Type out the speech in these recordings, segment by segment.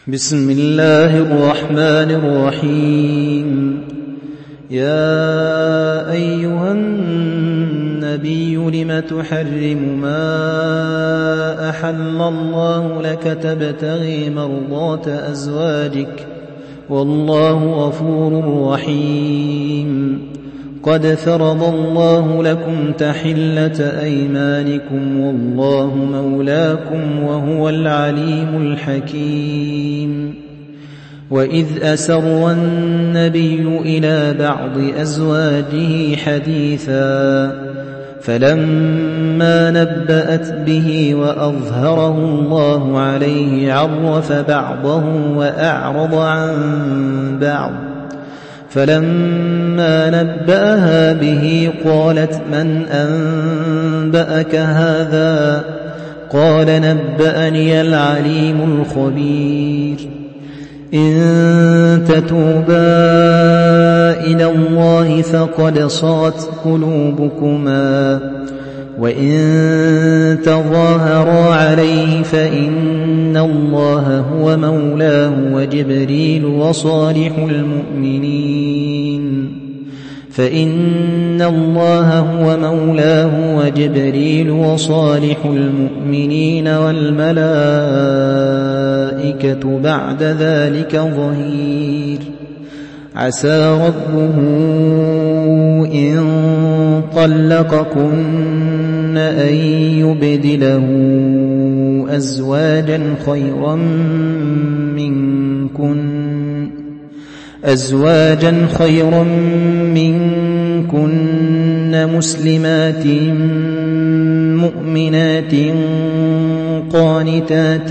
بسم الله الرحمن الرحيم. يا أيها النبي لم تحرم ما أحل الله لك تبتغي مرضات أزواجك والله غفور رحيم. قد فرض الله لكم تحلة أيمانكم والله مولاكم وهو العليم الحكيم. وإذ أسر النبي إلى بعض أزواجه حديثا فلما نبأت به وأظهره الله عليه عرف بعضه وأعرض عن بعض. فلما نبأها به قالت من أنبأك هذا؟ قال نبأني العليم الخبير. إن تتوبا إلى الله فقد صغت قلوبكما وإن تظاهرا عليه فإن الله هو مولاه وجبريل وصالح المؤمنين فإن الله هو مولاه وجبريل وصالح المؤمنين والملائكة بعد ذلك ظهير. عسى ربه إن طلقكن أن يبدله أزواجا خيرا منكن مسلمات مؤمنات قانتات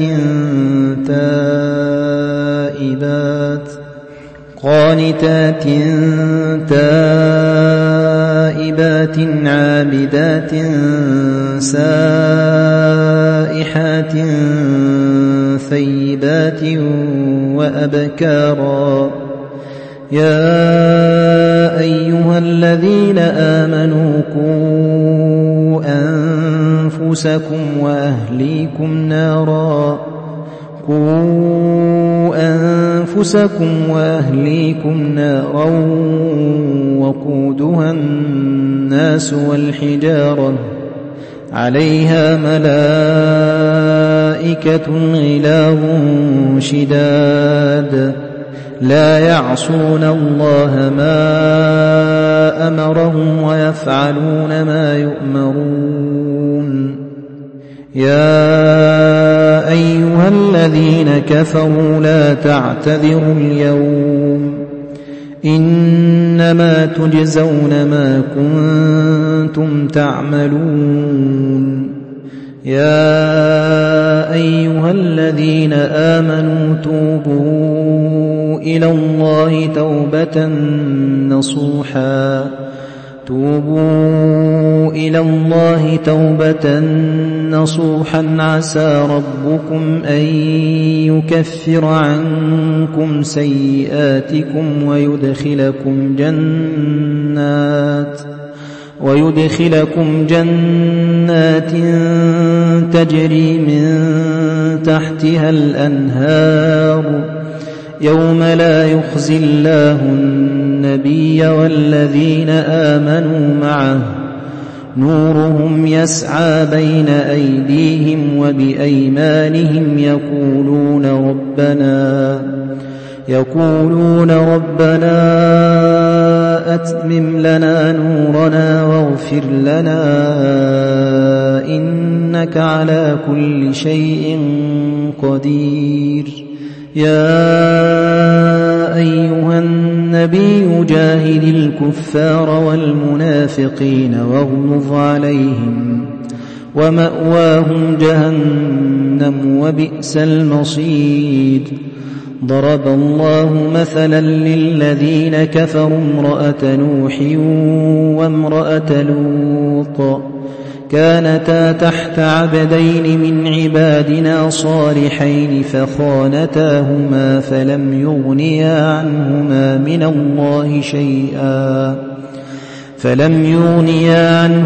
تائبات عابدات سائحات ثيبات وأبكارا. يا أيها الذين آمنوا قوا أنفسكم وأهليكم نارا وقودها الناس والحجارة عليها ملائكة غلاظ شداد لا يعصون الله ما أمرهم ويفعلون ما يؤمرون. يا أيها الذين كفروا لا تعتذروا اليوم إنما تجزون ما كنتم تعملون. يا أيها الذين آمنوا توبوا إلى الله توبة نصوحا عسى ربكم أن يكفر عنكم سيئاتكم ويدخلكم جنات تجري من تحتها الأنهار يوم لا يخزي الله النبي والذين آمنوا معه نورهم يسعى بين أيديهم وبأيمانهم يقولون ربنا أتمم لنا نورنا واغفر لنا إنك على كل شيء قدير. يا أيها النبي جاهد الكفار والمنافقين واغلظ عليهم ومأواهم جهنم وبئس المصير. ضرب الله مثلا للذين كفروا امرأة نوح وامرأة لوط كانتا تحت عبدين من عبادنا صالحين فخانتاهما فلم يغنيا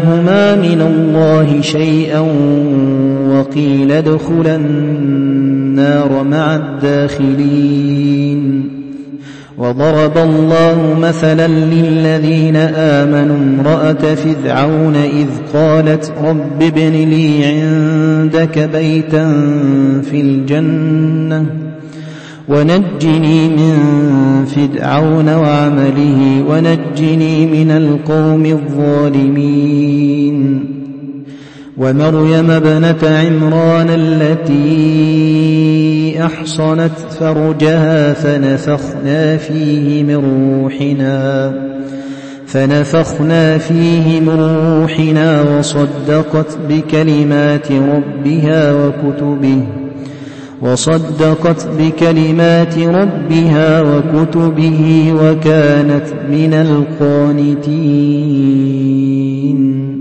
عنهما من الله شيئا وقيل ادخلا النار مع الداخلين. وضرب الله مثلا للذين آمنوا امرأة فرعون إذ قالت رب ابن لي عندك بيتا في الجنة ونجني من فرعون وعمله ونجني من القوم الظالمين. ومريم ابنة عمران التي أحصنت فرجها فنفخنا فيه من روحنا وصدقت بكلمات ربها وكتبه وكانت من القانتين.